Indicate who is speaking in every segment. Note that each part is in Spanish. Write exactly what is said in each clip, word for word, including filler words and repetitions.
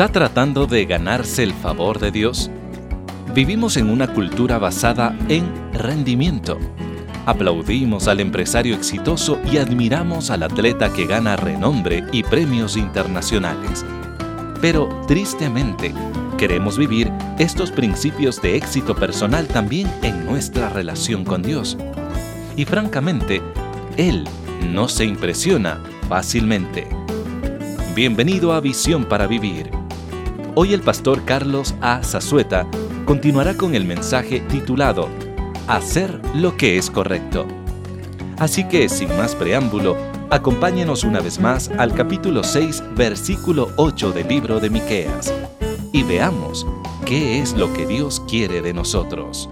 Speaker 1: ¿Está tratando de ganarse el favor de Dios? Vivimos en una cultura basada en rendimiento. Aplaudimos al empresario exitoso y admiramos al atleta que gana renombre y premios internacionales. Pero, tristemente, queremos vivir estos principios de éxito personal también en nuestra relación con Dios. Y francamente, Él no se impresiona fácilmente. Bienvenido a Visión para Vivir. Hoy el pastor Carlos A. Zazueta continuará con el mensaje titulado Hacer lo que es correcto. Así que, sin más preámbulo, acompáñenos una vez más al capítulo seis, versículo ocho del libro de Miqueas, y veamos qué es lo que Dios quiere de nosotros.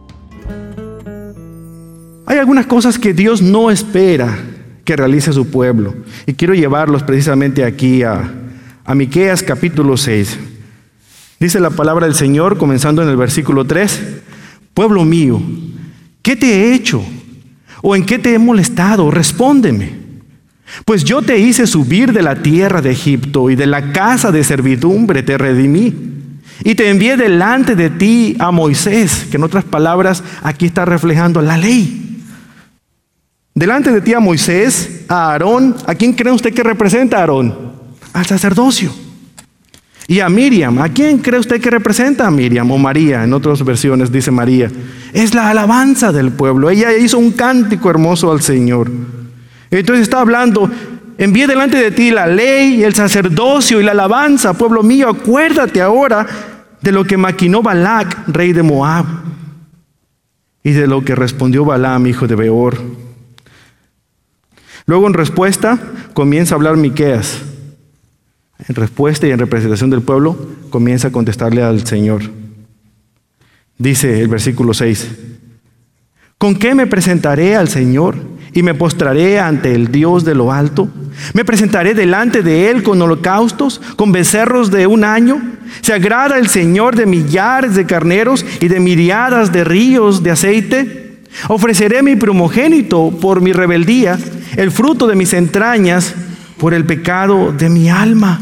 Speaker 2: Hay algunas cosas que Dios no espera que realice su pueblo, y quiero llevarlos precisamente aquí a, a Miqueas capítulo seis. Dice la palabra del Señor, comenzando en el versículo tres: Pueblo mío, ¿qué te he hecho? ¿O en qué te he molestado? Respóndeme. Pues yo te hice subir de la tierra de Egipto, y de la casa de servidumbre te redimí. Y te envié delante de ti a Moisés, que en otras palabras aquí está reflejando la ley. Delante de ti a Moisés, a Aarón. ¿A quién cree usted que representa a Aarón? Al sacerdocio. Y a Miriam. ¿A quién cree usted que representa a Miriam? O María, en otras versiones dice María. Es la alabanza del pueblo. Ella hizo un cántico hermoso al Señor. Entonces está hablando: envié delante de ti la ley, el sacerdocio y la alabanza. Pueblo mío, acuérdate ahora de lo que maquinó Balac, rey de Moab, y de lo que respondió Balaam, hijo de Beor. Luego, en respuesta, comienza a hablar Miqueas. En respuesta y en representación del pueblo, comienza a contestarle al Señor. Dice el versículo seis: ¿Con qué me presentaré al Señor y me postraré ante el Dios de lo alto? ¿Me presentaré delante de Él con holocaustos, con becerros de un año? ¿Se agrada el Señor de millares de carneros y de miriadas de ríos de aceite? Ofreceré mi primogénito por mi rebeldía, el fruto de mis entrañas por el pecado de mi alma.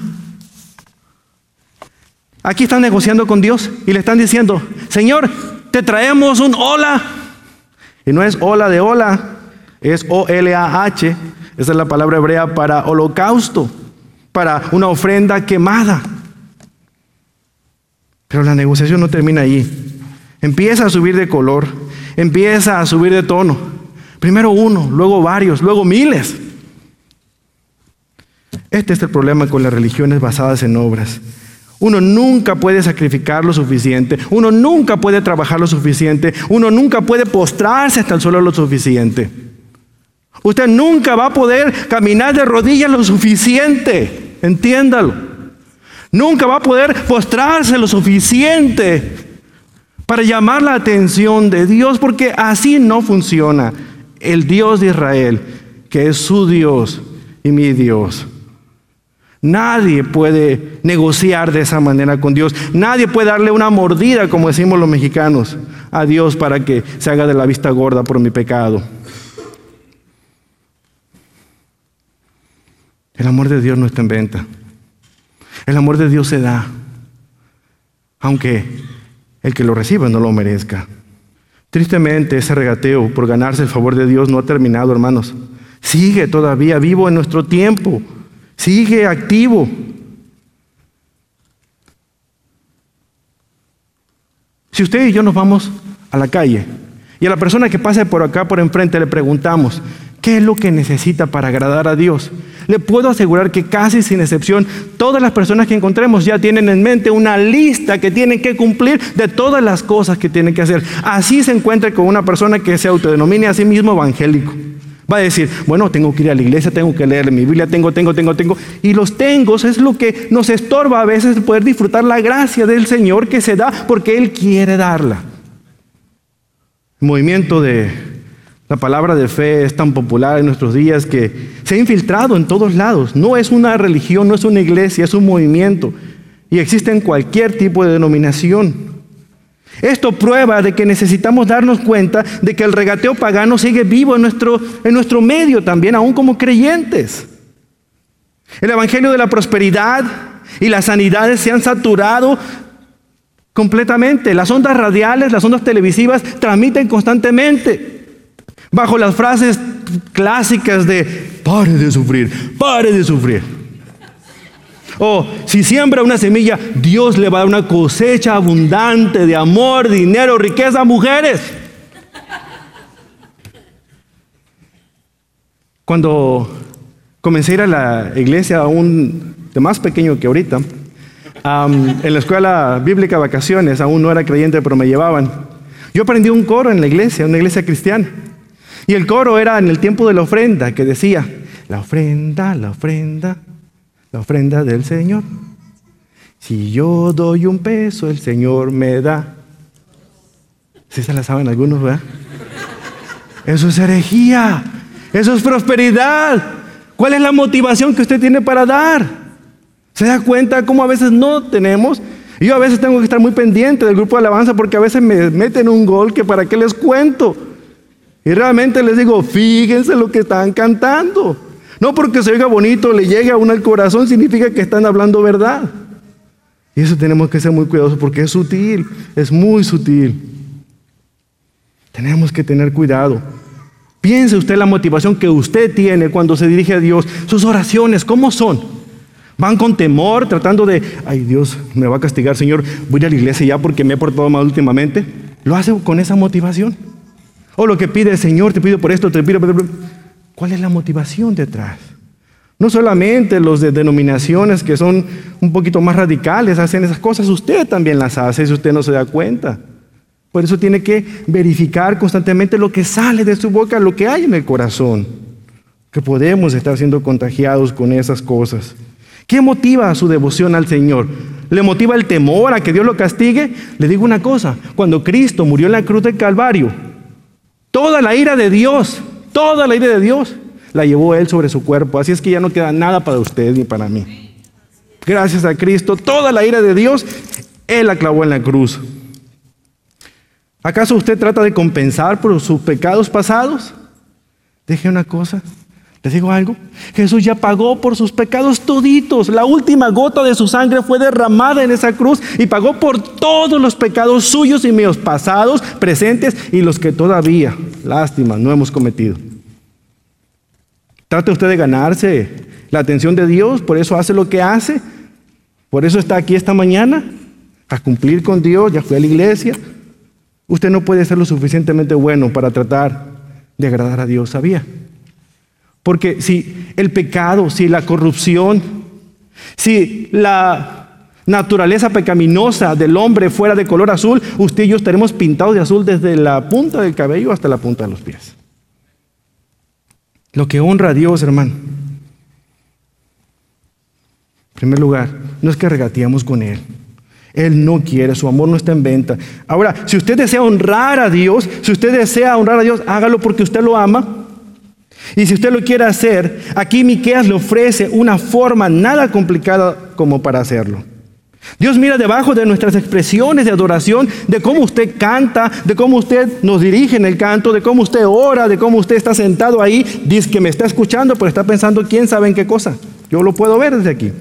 Speaker 2: Aquí están negociando con Dios y le están diciendo: Señor, te traemos un hola. Y no es hola de hola, es O L A H. Esa es la palabra hebrea para holocausto, para una ofrenda quemada. Pero la negociación no termina ahí. Empieza a subir de color, empieza a subir de tono. Primero uno, luego varios, luego miles. Este es el problema con las religiones basadas en obras. Uno nunca puede sacrificar lo suficiente, uno nunca puede trabajar lo suficiente, uno nunca puede postrarse hasta el suelo lo suficiente. Usted nunca va a poder caminar de rodillas lo suficiente, entiéndalo. Nunca va a poder postrarse lo suficiente para llamar la atención de Dios, porque así no funciona el Dios de Israel, que es su Dios y mi Dios. Nadie puede negociar de esa manera con Dios. Nadie puede darle una mordida, como decimos los mexicanos, a Dios para que se haga de la vista gorda por mi pecado. El amor de Dios no está en venta. El amor de Dios se da, aunque el que lo reciba no lo merezca. Tristemente, ese regateo por ganarse el favor de Dios no ha terminado, hermanos. Sigue todavía vivo en nuestro tiempo. Sigue activo. Si usted y yo nos vamos a la calle y a la persona que pase por acá, por enfrente, le preguntamos: ¿qué es lo que necesita para agradar a Dios? Le puedo asegurar que casi sin excepción, todas las personas que encontremos ya tienen en mente una lista que tienen que cumplir de todas las cosas que tienen que hacer. Así se encuentra con una persona que se autodenomine a sí mismo evangélico. Va a decir: bueno, tengo que ir a la iglesia, tengo que leer mi Biblia, tengo, tengo, tengo, tengo. Y los tengos es lo que nos estorba a veces poder disfrutar la gracia del Señor que se da porque Él quiere darla. El movimiento de la palabra de fe es tan popular en nuestros días que se ha infiltrado en todos lados. No es una religión, no es una iglesia, es un movimiento. Y existe en cualquier tipo de denominación. Esto prueba de que necesitamos darnos cuenta de que el regateo pagano sigue vivo en nuestro, en nuestro medio también, aún como creyentes. El evangelio de la prosperidad, y las sanidades se han saturado completamente. Las ondas radiales, las ondas televisivas transmiten constantemente bajo las frases clásicas de pare de sufrir, pare de sufrir. O si siembra una semilla, Dios le va a dar una cosecha abundante de amor, dinero, riqueza, mujeres. Cuando comencé a ir a la iglesia aún de más pequeño que ahorita, um, en la escuela bíblica vacaciones, aún no era creyente, pero me llevaban. Yo aprendí un coro en la iglesia, una iglesia cristiana. Y el coro era en el tiempo de la ofrenda, que decía, la ofrenda, la ofrenda, la ofrenda del Señor. Si yo doy un peso, el Señor me da. ¿Sí se la saben algunos, verdad? Eso es herejía. Eso es prosperidad. ¿Cuál es la motivación que usted tiene para dar? ¿Se da cuenta cómo a veces no tenemos? Yo a veces tengo que estar muy pendiente del grupo de alabanza porque a veces me meten un gol que para qué les cuento. Y realmente les digo, fíjense lo que están cantando. No porque se oiga bonito, le llegue a uno al corazón, significa que están hablando verdad. Y eso tenemos que ser muy cuidadosos porque es sutil, es muy sutil. Tenemos que tener cuidado. Piense usted la motivación que usted tiene cuando se dirige a Dios. Sus oraciones, ¿cómo son? Van con temor, tratando de, ay Dios, me va a castigar, Señor, voy a ir a la iglesia ya porque me he portado mal últimamente. ¿Lo hace con esa motivación? O lo que pide, Señor, te pido por esto, te pido por esto. ¿Cuál es la motivación detrás? No solamente los de denominaciones que son un poquito más radicales hacen esas cosas, usted también las hace si usted no se da cuenta. Por eso tiene que verificar constantemente lo que sale de su boca, lo que hay en el corazón. Que podemos estar siendo contagiados con esas cosas. ¿Qué motiva su devoción al Señor? ¿Le motiva el temor a que Dios lo castigue? Le digo una cosa, cuando Cristo murió en la cruz del Calvario, toda la ira de Dios, toda la ira de Dios, la llevó Él sobre su cuerpo. Así es que ya no queda nada para usted ni para mí. Gracias a Cristo, toda la ira de Dios, Él la clavó en la cruz. ¿Acaso usted trata de compensar por sus pecados pasados? Deje una cosa, les digo algo. Jesús ya pagó por sus pecados toditos. La última gota de su sangre fue derramada en esa cruz y pagó por todos los pecados suyos y míos, pasados, presentes y los que todavía, lástima, no hemos cometido. Trate usted de ganarse la atención de Dios, por eso hace lo que hace. Por eso está aquí esta mañana, a cumplir con Dios, ya fue a la iglesia. Usted no puede ser lo suficientemente bueno para tratar de agradar a Dios, ¿sabía? Porque si el pecado, si la corrupción, si la naturaleza pecaminosa del hombre fuera de color azul, usted y yo estaremos pintados de azul desde la punta del cabello hasta la punta de los pies. Lo que honra a Dios, hermano, en primer lugar, no es que regateemos con Él. Él no quiere, su amor no está en venta. Ahora, si usted desea honrar a Dios, si usted desea honrar a Dios, hágalo porque usted lo ama. Y si usted lo quiere hacer, aquí Miqueas le ofrece una forma nada complicada como para hacerlo. Dios mira debajo de nuestras expresiones de adoración, de cómo usted canta, de cómo usted nos dirige en el canto, de cómo usted ora, de cómo usted está sentado ahí, dice que me está escuchando, pero está pensando quién sabe en qué cosa. Yo lo puedo ver desde aquí.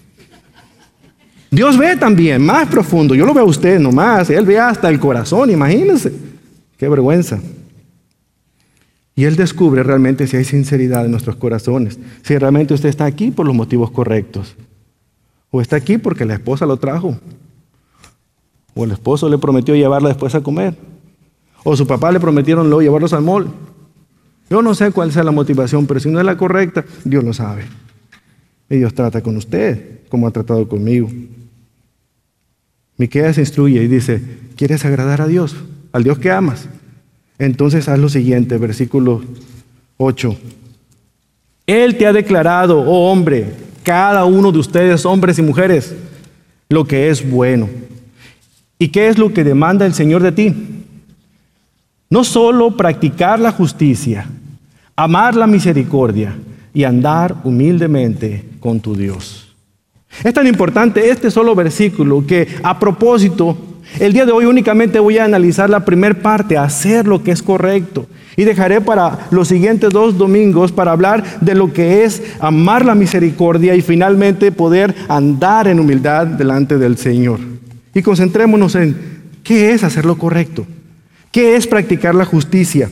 Speaker 2: Dios ve también, más profundo. Yo lo veo a usted nomás. Él ve hasta el corazón, imagínense. Qué vergüenza. Y Él descubre realmente si hay sinceridad en nuestros corazones. Si realmente usted está aquí por los motivos correctos. O está aquí porque la esposa lo trajo. O el esposo le prometió llevarla después a comer. O su papá le prometieron luego llevarlos al mall. Yo no sé cuál sea la motivación, pero si no es la correcta, Dios lo sabe. Y Dios trata con usted como ha tratado conmigo. Miqueas instruye y dice, ¿quieres agradar a Dios? Al Dios que amas. Entonces haz lo siguiente, versículo ocho. Él te ha declarado, oh hombre, cada uno de ustedes, hombres y mujeres, lo que es bueno. ¿Y qué es lo que demanda el Señor de ti? No solo practicar la justicia, amar la misericordia y andar humildemente con tu Dios. Es tan importante este solo versículo que a propósito El día de hoy únicamente voy a analizar la primera parte, hacer lo que es correcto. Y dejaré para los siguientes dos domingos para hablar de lo que es amar la misericordia y finalmente poder andar en humildad delante del Señor. Y concentrémonos en qué es hacer lo correcto, qué es practicar la justicia.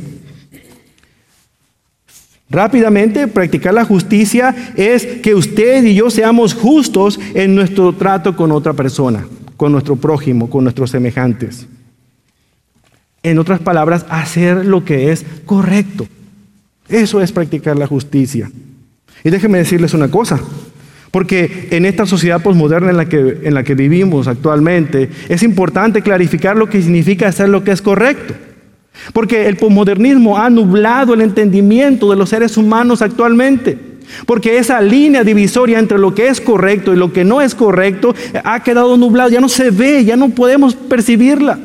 Speaker 2: Rápidamente, practicar la justicia es que usted y yo seamos justos en nuestro trato con otra persona, con nuestro prójimo, con nuestros semejantes. En otras palabras, hacer lo que es correcto. Eso es practicar la justicia. Y déjenme decirles una cosa, porque en esta sociedad posmoderna en la que, en la que vivimos actualmente, es importante clarificar lo que significa hacer lo que es correcto. Porque el posmodernismo ha nublado el entendimiento de los seres humanos actualmente. Porque esa línea divisoria entre lo que es correcto y lo que no es correcto ha quedado nublado, ya no se ve, ya no podemos percibirla.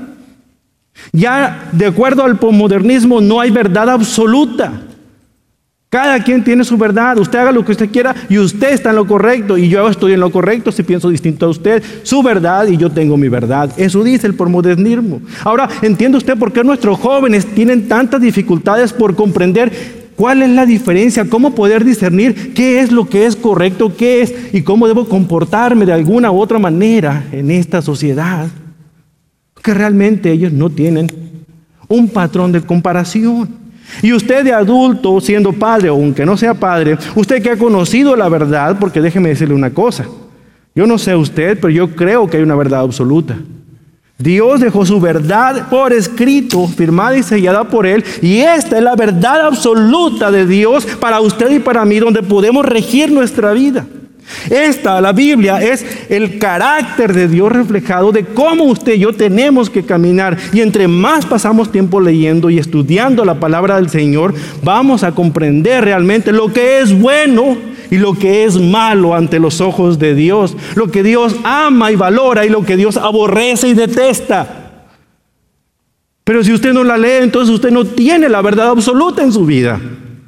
Speaker 2: Ya de acuerdo al posmodernismo no hay verdad absoluta. Cada quien tiene su verdad, usted haga lo que usted quiera y usted está en lo correcto y yo estoy en lo correcto si pienso distinto a usted. Su verdad y yo tengo mi verdad. Eso dice el posmodernismo. Ahora, ¿entiende usted por qué nuestros jóvenes tienen tantas dificultades por comprender cuál es la diferencia, cómo poder discernir qué es lo que es correcto, qué es y cómo debo comportarme de alguna u otra manera en esta sociedad? Que realmente ellos no tienen un patrón de comparación. Y usted de adulto, siendo padre o aunque no sea padre, usted que ha conocido la verdad, porque déjeme decirle una cosa, yo no sé usted, pero yo creo que hay una verdad absoluta. Dios dejó su verdad por escrito, firmada y sellada por Él, y esta es la verdad absoluta de Dios para usted y para mí, donde podemos regir nuestra vida. Esta, la Biblia, es el carácter de Dios reflejado de cómo usted y yo tenemos que caminar. Y entre más pasamos tiempo leyendo y estudiando la palabra del Señor, vamos a comprender realmente lo que es bueno y lo que es malo ante los ojos de Dios. Lo que Dios ama y valora y lo que Dios aborrece y detesta. Pero si usted no la lee, entonces usted no tiene la verdad absoluta en su vida.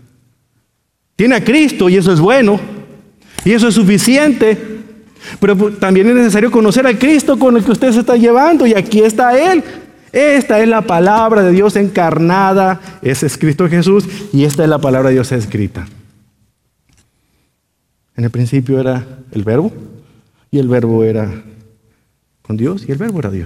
Speaker 2: Tiene a Cristo y eso es bueno. Y eso es suficiente, pero también es necesario conocer a Cristo con el que usted se está llevando, y aquí está Él. Esta es la palabra de Dios encarnada, ese es Cristo Jesús, y esta es la palabra de Dios escrita. En el principio era el Verbo, y el Verbo era con Dios, y el Verbo era Dios.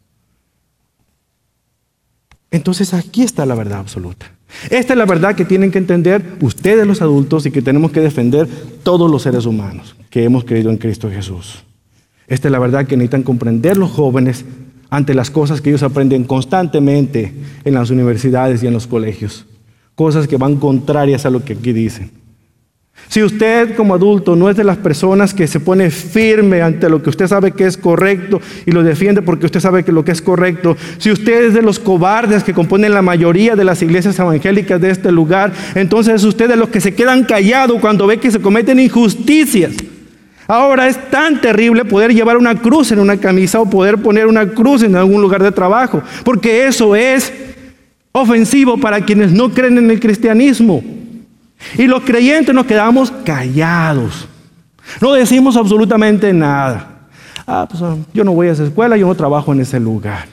Speaker 2: Entonces aquí está la verdad absoluta. Esta es la verdad que tienen que entender ustedes los adultos y que tenemos que defender todos los seres humanos que hemos creído en Cristo Jesús. Esta es la verdad que necesitan comprender los jóvenes ante las cosas que ellos aprenden constantemente en las universidades y en los colegios. Cosas que van contrarias a lo que aquí dicen. Si usted como adulto no es de las personas que se pone firme ante lo que usted sabe que es correcto y lo defiende porque usted sabe que lo que es correcto, si usted es de los cobardes que componen la mayoría de las iglesias evangélicas de este lugar, entonces es usted de los que se quedan callados cuando ve que se cometen injusticias. Ahora es tan terrible poder llevar una cruz en una camisa o poder poner una cruz en algún lugar de trabajo, porque eso es ofensivo para quienes no creen en el cristianismo. Y los creyentes nos quedamos callados. No decimos absolutamente nada. Ah, pues yo no voy a esa escuela, yo no trabajo en ese lugar.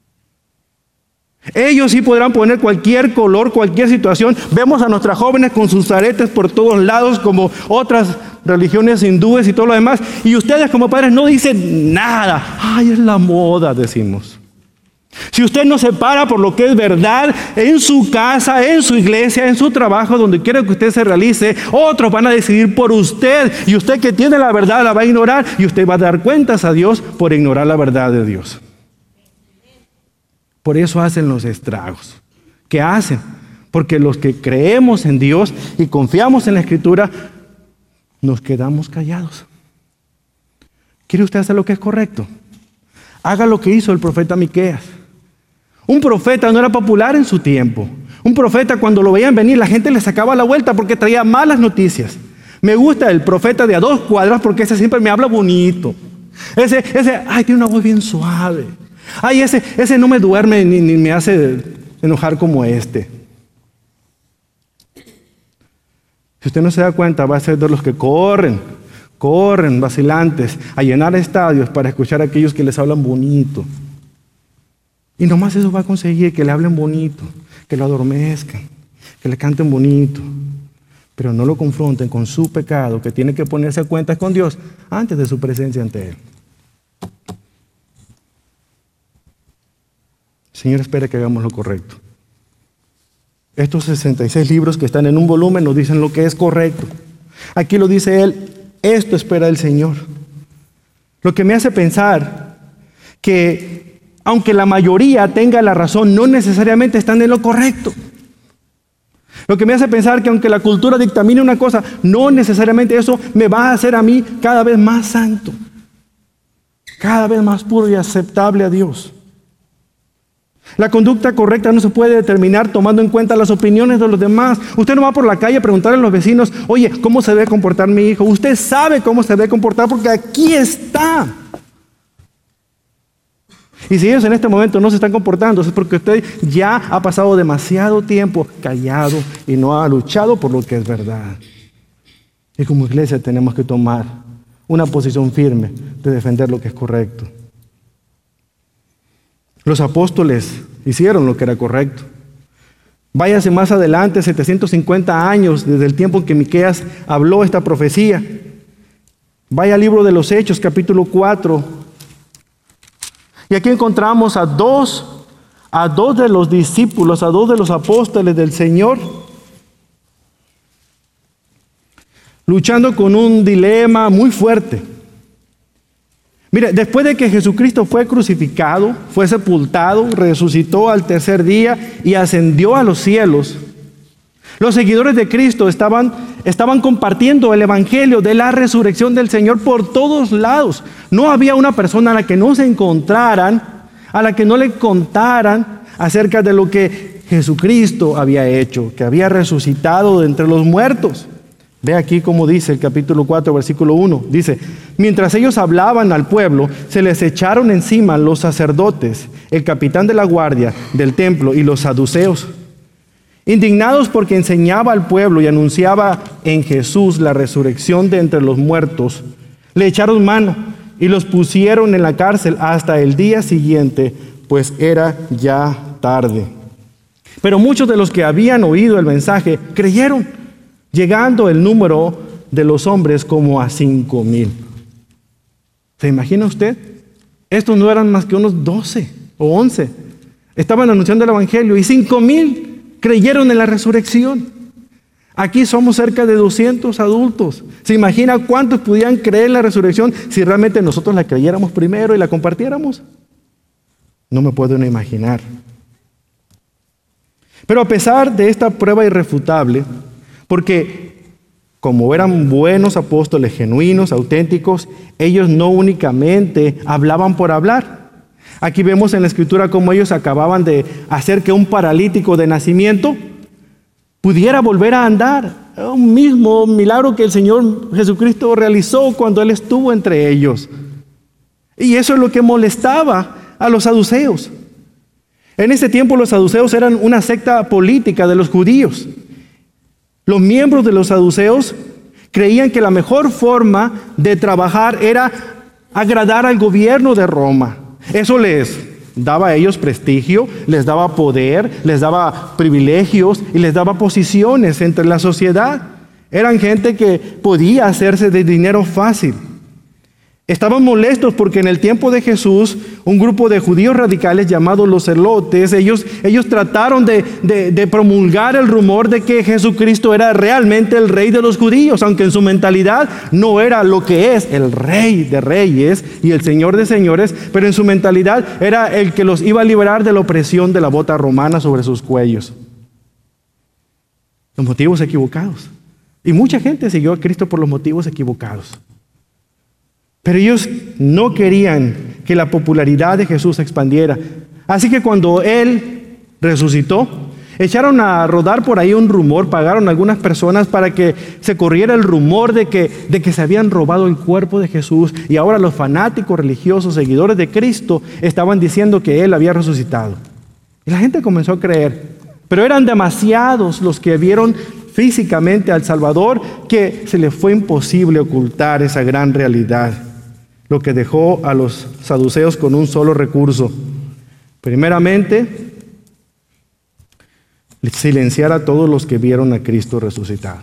Speaker 2: Ellos sí podrán poner cualquier color, cualquier situación. Vemos a nuestras jóvenes con sus aretes por todos lados, como otras religiones hindúes y todo lo demás. Y ustedes como padres no dicen nada. Ay, es la moda, decimos. Si usted no se para por lo que es verdad en su casa, en su iglesia, en su trabajo, donde quiera que usted se realice, otros van a decidir por usted. Y usted que tiene la verdad la va a ignorar y usted va a dar cuentas a Dios por ignorar la verdad de Dios. Por eso hacen los estragos. ¿Qué hacen? Porque los que creemos en Dios y confiamos en la Escritura, nos quedamos callados. ¿Quiere usted hacer lo que es correcto? Haga lo que hizo el profeta Miqueas. Un profeta no era popular en su tiempo. Un profeta, cuando lo veían venir, la gente le sacaba la vuelta porque traía malas noticias. Me gusta el profeta de a dos cuadras porque ese siempre me habla bonito. Ese, ese, ay, tiene una voz bien suave. Ay, ese, ese no me duerme ni, ni me hace enojar como este. Si usted no se da cuenta, va a ser de los que corren, corren vacilantes a llenar estadios para escuchar a aquellos que les hablan bonito. Y nomás eso va a conseguir que le hablen bonito, que lo adormezcan, que le canten bonito, pero no lo confronten con su pecado, que tiene que ponerse a cuentas con Dios antes de su presencia ante Él. El Señor espera que hagamos lo correcto. Estos sesenta y seis libros que están en un volumen nos dicen lo que es correcto. Aquí lo dice Él, esto espera el Señor. Lo que me hace pensar que aunque la mayoría tenga la razón, no necesariamente están en lo correcto. Lo que me hace pensar que aunque la cultura dictamine una cosa, no necesariamente eso me va a hacer a mí cada vez más santo, cada vez más puro y aceptable a Dios. La conducta correcta no se puede determinar tomando en cuenta las opiniones de los demás. Usted no va por la calle a preguntarle a los vecinos, oye, ¿cómo se debe comportar mi hijo? Usted sabe cómo se debe comportar porque aquí está. Y si ellos en este momento no se están comportando, es porque usted ya ha pasado demasiado tiempo callado y no ha luchado por lo que es verdad. Y como iglesia tenemos que tomar una posición firme de defender lo que es correcto. Los apóstoles hicieron lo que era correcto. Váyase más adelante, setecientos cincuenta años desde el tiempo en que Miqueas habló esta profecía. Vaya al libro de los Hechos, capítulo cuatro. Y aquí encontramos a dos, a dos de los discípulos, a dos de los apóstoles del Señor, luchando con un dilema muy fuerte. Mire, después de que Jesucristo fue crucificado, fue sepultado, resucitó al tercer día y ascendió a los cielos, los seguidores de Cristo estaban, estaban compartiendo el evangelio de la resurrección del Señor por todos lados. No había una persona a la que no se encontraran, a la que no le contaran acerca de lo que Jesucristo había hecho, que había resucitado de entre los muertos. Ve aquí cómo dice el capítulo cuatro, versículo uno. Dice, mientras ellos hablaban al pueblo, se les echaron encima los sacerdotes, el capitán de la guardia del templo y los saduceos. Indignados porque enseñaba al pueblo y anunciaba en Jesús la resurrección de entre los muertos, le echaron mano y los pusieron en la cárcel hasta el día siguiente, pues era ya tarde. Pero muchos de los que habían oído el mensaje creyeron, llegando el número de los hombres como a cinco mil. ¿Se imagina usted? Estos no eran más que unos doce o once. Estaban anunciando el evangelio y cinco mil creyeron en la resurrección. Aquí somos cerca de doscientos adultos. ¿Se imagina cuántos pudieran creer en la resurrección si realmente nosotros la creyéramos primero y la compartiéramos? No me puedo ni imaginar. Pero a pesar de esta prueba irrefutable, porque como eran buenos apóstoles genuinos, auténticos, ellos no únicamente hablaban por hablar. Aquí vemos en la Escritura cómo ellos acababan de hacer que un paralítico de nacimiento pudiera volver a andar. Un mismo milagro que el Señor Jesucristo realizó cuando Él estuvo entre ellos. Y eso es lo que molestaba a los saduceos. En ese tiempo los saduceos eran una secta política de los judíos. Los miembros de los saduceos creían que la mejor forma de trabajar era agradar al gobierno de Roma. Eso les daba a ellos prestigio, les daba poder, les daba privilegios y les daba posiciones entre la sociedad. Eran gente que podía hacerse de dinero fácil. Estaban molestos porque en el tiempo de Jesús, un grupo de judíos radicales llamados los celotes, ellos, ellos trataron de, de, de promulgar el rumor de que Jesucristo era realmente el rey de los judíos, aunque en su mentalidad no era lo que es el rey de reyes y el señor de señores, pero en su mentalidad era el que los iba a liberar de la opresión de la bota romana sobre sus cuellos. Los motivos equivocados. Y mucha gente siguió a Cristo por los motivos equivocados. Pero ellos no querían que la popularidad de Jesús se expandiera. Así que cuando Él resucitó, echaron a rodar por ahí un rumor, pagaron a algunas personas para que se corriera el rumor de que, de que se habían robado el cuerpo de Jesús. Y ahora los fanáticos religiosos, seguidores de Cristo, estaban diciendo que Él había resucitado. Y la gente comenzó a creer. Pero eran demasiados los que vieron físicamente al Salvador que se les fue imposible ocultar esa gran realidad. Lo que dejó a los saduceos con un solo recurso: Primeramente, silenciar a todos los que vieron a Cristo resucitado.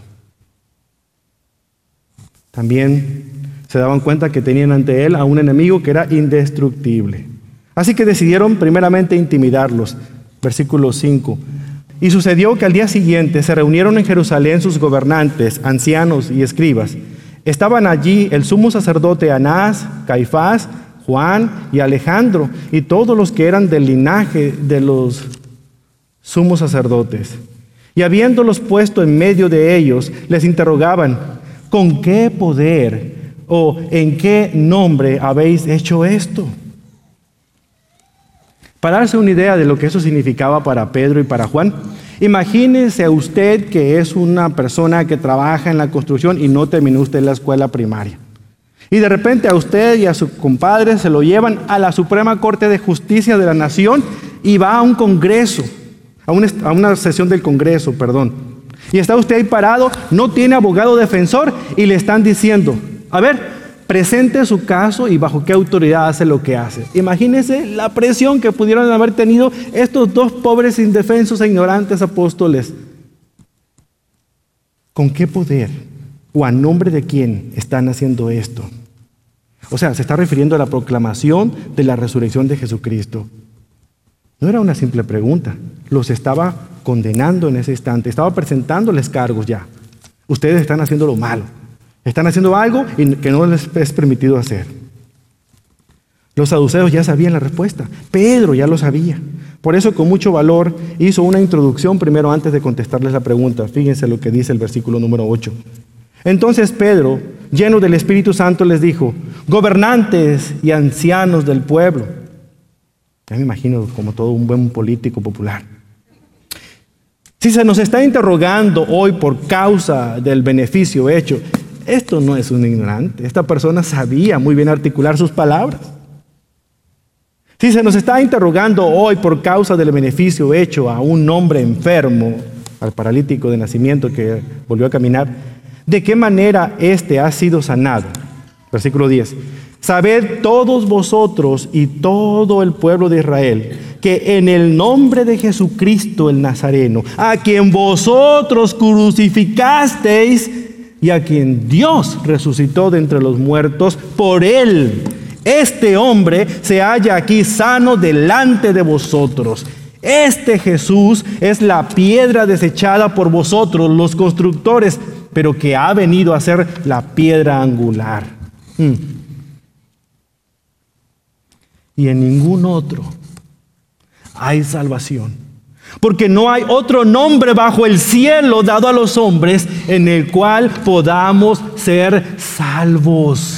Speaker 2: También se daban cuenta que tenían ante él a un enemigo que era indestructible. Así que decidieron primeramente intimidarlos. Versículo cinco. Y sucedió que al día siguiente se reunieron en Jerusalén sus gobernantes, ancianos y escribas. Estaban allí el sumo sacerdote Anás, Caifás, Juan y Alejandro, y todos los que eran del linaje de los sumos sacerdotes. Y habiéndolos puesto en medio de ellos, les interrogaban: ¿con qué poder o en qué nombre habéis hecho esto? Para darse una idea de lo que eso significaba para Pedro y para Juan, imagínese a usted que es una persona que trabaja en la construcción y no terminó usted la escuela primaria. Y de repente a usted y a su compadre se lo llevan a la Suprema Corte de Justicia de la Nación y va a un congreso, a una, a una sesión del Congreso, perdón. Y está usted ahí parado, no tiene abogado defensor y le están diciendo: a ver, presente su caso y bajo qué autoridad hace lo que hace. Imagínese la presión que pudieron haber tenido estos dos pobres indefensos e ignorantes apóstoles. ¿Con qué poder o a nombre de quién están haciendo esto? O sea, se está refiriendo a la proclamación de la resurrección de Jesucristo. No era una simple pregunta, los estaba condenando en ese instante, estaba presentándoles cargos ya. Ustedes están haciendo lo malo, están haciendo algo que no les es permitido hacer. Los saduceos ya sabían la respuesta, Pedro ya lo sabía. Por eso con mucho valor hizo una introducción primero antes de contestarles la pregunta. Fíjense lo que dice el versículo número ocho. Entonces Pedro, lleno del Espíritu Santo, les dijo: gobernantes y ancianos del pueblo. Ya me imagino como todo un buen político popular. Si se nos está interrogando hoy por causa del beneficio hecho, esto no es un ignorante. Esta persona sabía muy bien articular sus palabras. Si se nos está interrogando hoy por causa del beneficio hecho a un hombre enfermo, al paralítico de nacimiento que volvió a caminar, ¿de qué manera éste ha sido sanado? Versículo diez. Sabed todos vosotros y todo el pueblo de Israel que en el nombre de Jesucristo el Nazareno, a quien vosotros crucificasteis y a quien Dios resucitó de entre los muertos, por él, este hombre se halla aquí sano delante de vosotros. Este Jesús es la piedra desechada por vosotros, los constructores, pero que ha venido a ser la piedra angular. Hmm. Y en ningún otro hay salvación, porque no hay otro nombre bajo el cielo dado a los hombres en el cual podamos ser salvos.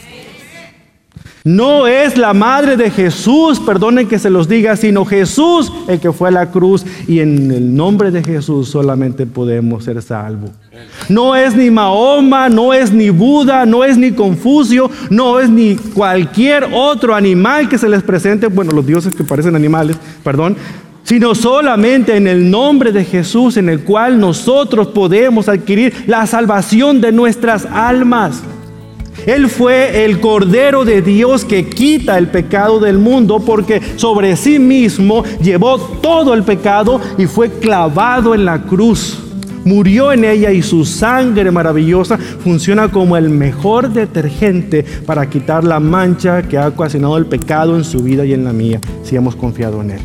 Speaker 2: No es la madre de Jesús, perdonen que se los diga, sino Jesús el que fue a la cruz, y en el nombre de Jesús solamente podemos ser salvos. No es ni Mahoma, no es ni Buda, no es ni Confucio, no es ni cualquier otro animal que se les presente, bueno, los dioses que parecen animales, perdón, sino solamente en el nombre de Jesús en el cual nosotros podemos adquirir la salvación de nuestras almas. Él fue el Cordero de Dios que quita el pecado del mundo, porque sobre sí mismo llevó todo el pecado y fue clavado en la cruz. Murió en ella y su sangre maravillosa funciona como el mejor detergente para quitar la mancha que ha ocasionado el pecado en su vida y en la mía, si hemos confiado en él.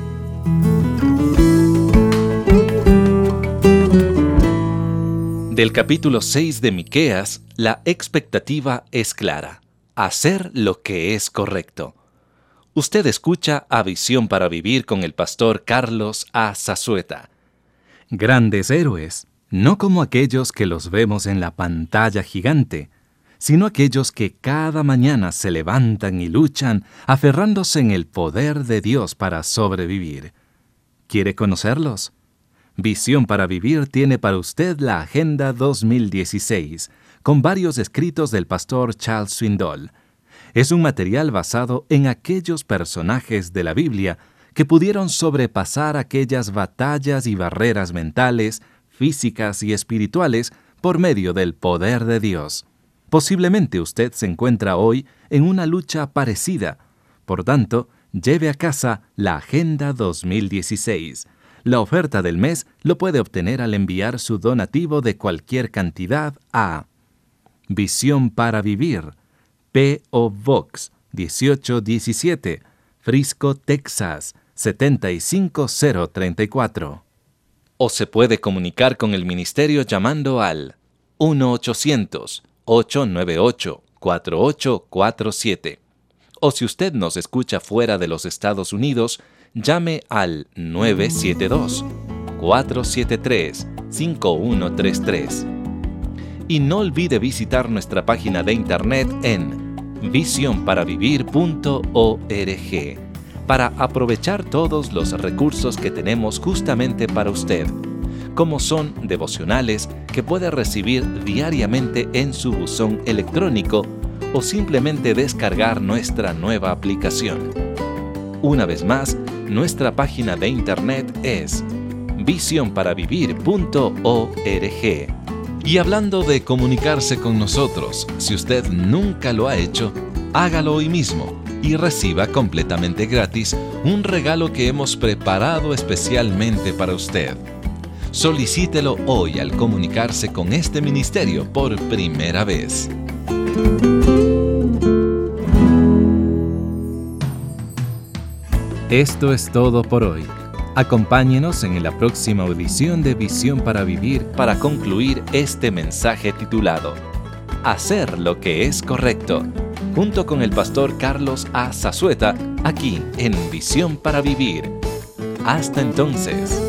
Speaker 1: Del capítulo seis de Miqueas, la expectativa es clara: hacer lo que es correcto. Usted escucha a Visión para Vivir con el pastor Carlos A. Zazueta. Grandes héroes, no como aquellos que los vemos en la pantalla gigante, sino aquellos que cada mañana se levantan y luchan aferrándose en el poder de Dios para sobrevivir. ¿Quiere conocerlos? Visión para Vivir tiene para usted la Agenda dos mil dieciséis, con varios escritos del pastor Charles Swindoll. Es un material basado en aquellos personajes de la Biblia que pudieron sobrepasar aquellas batallas y barreras mentales, físicas y espirituales por medio del poder de Dios. Posiblemente usted se encuentra hoy en una lucha parecida. Por tanto, lleve a casa la Agenda dos mil dieciséis. La oferta del mes lo puede obtener al enviar su donativo de cualquier cantidad a Visión para Vivir, P O Box dieciocho diecisiete, Frisco, Texas setenta y cinco cero treinta y cuatro. O se puede comunicar con el ministerio llamando al uno ochocientos, ocho nueve ocho, cuatro ocho cuatro siete. O si usted nos escucha fuera de los Estados Unidos, llame al nueve siete dos, cuatro siete tres, cinco uno tres tres. Y no olvide visitar nuestra página de internet en visión para vivir punto org para aprovechar todos los recursos que tenemos justamente para usted, como son devocionales que puede recibir diariamente en su buzón electrónico o simplemente descargar nuestra nueva aplicación. Una vez más, nuestra página de internet es visión para vivir punto org. Y hablando de comunicarse con nosotros, si usted nunca lo ha hecho, hágalo hoy mismo y reciba completamente gratis un regalo que hemos preparado especialmente para usted. Solicítelo hoy al comunicarse con este ministerio por primera vez. Esto es todo por hoy. Acompáñenos en la próxima audición de Visión para Vivir para concluir este mensaje titulado Hacer lo que es correcto, junto con el pastor Carlos A. Zazueta, aquí en Visión para Vivir. Hasta entonces.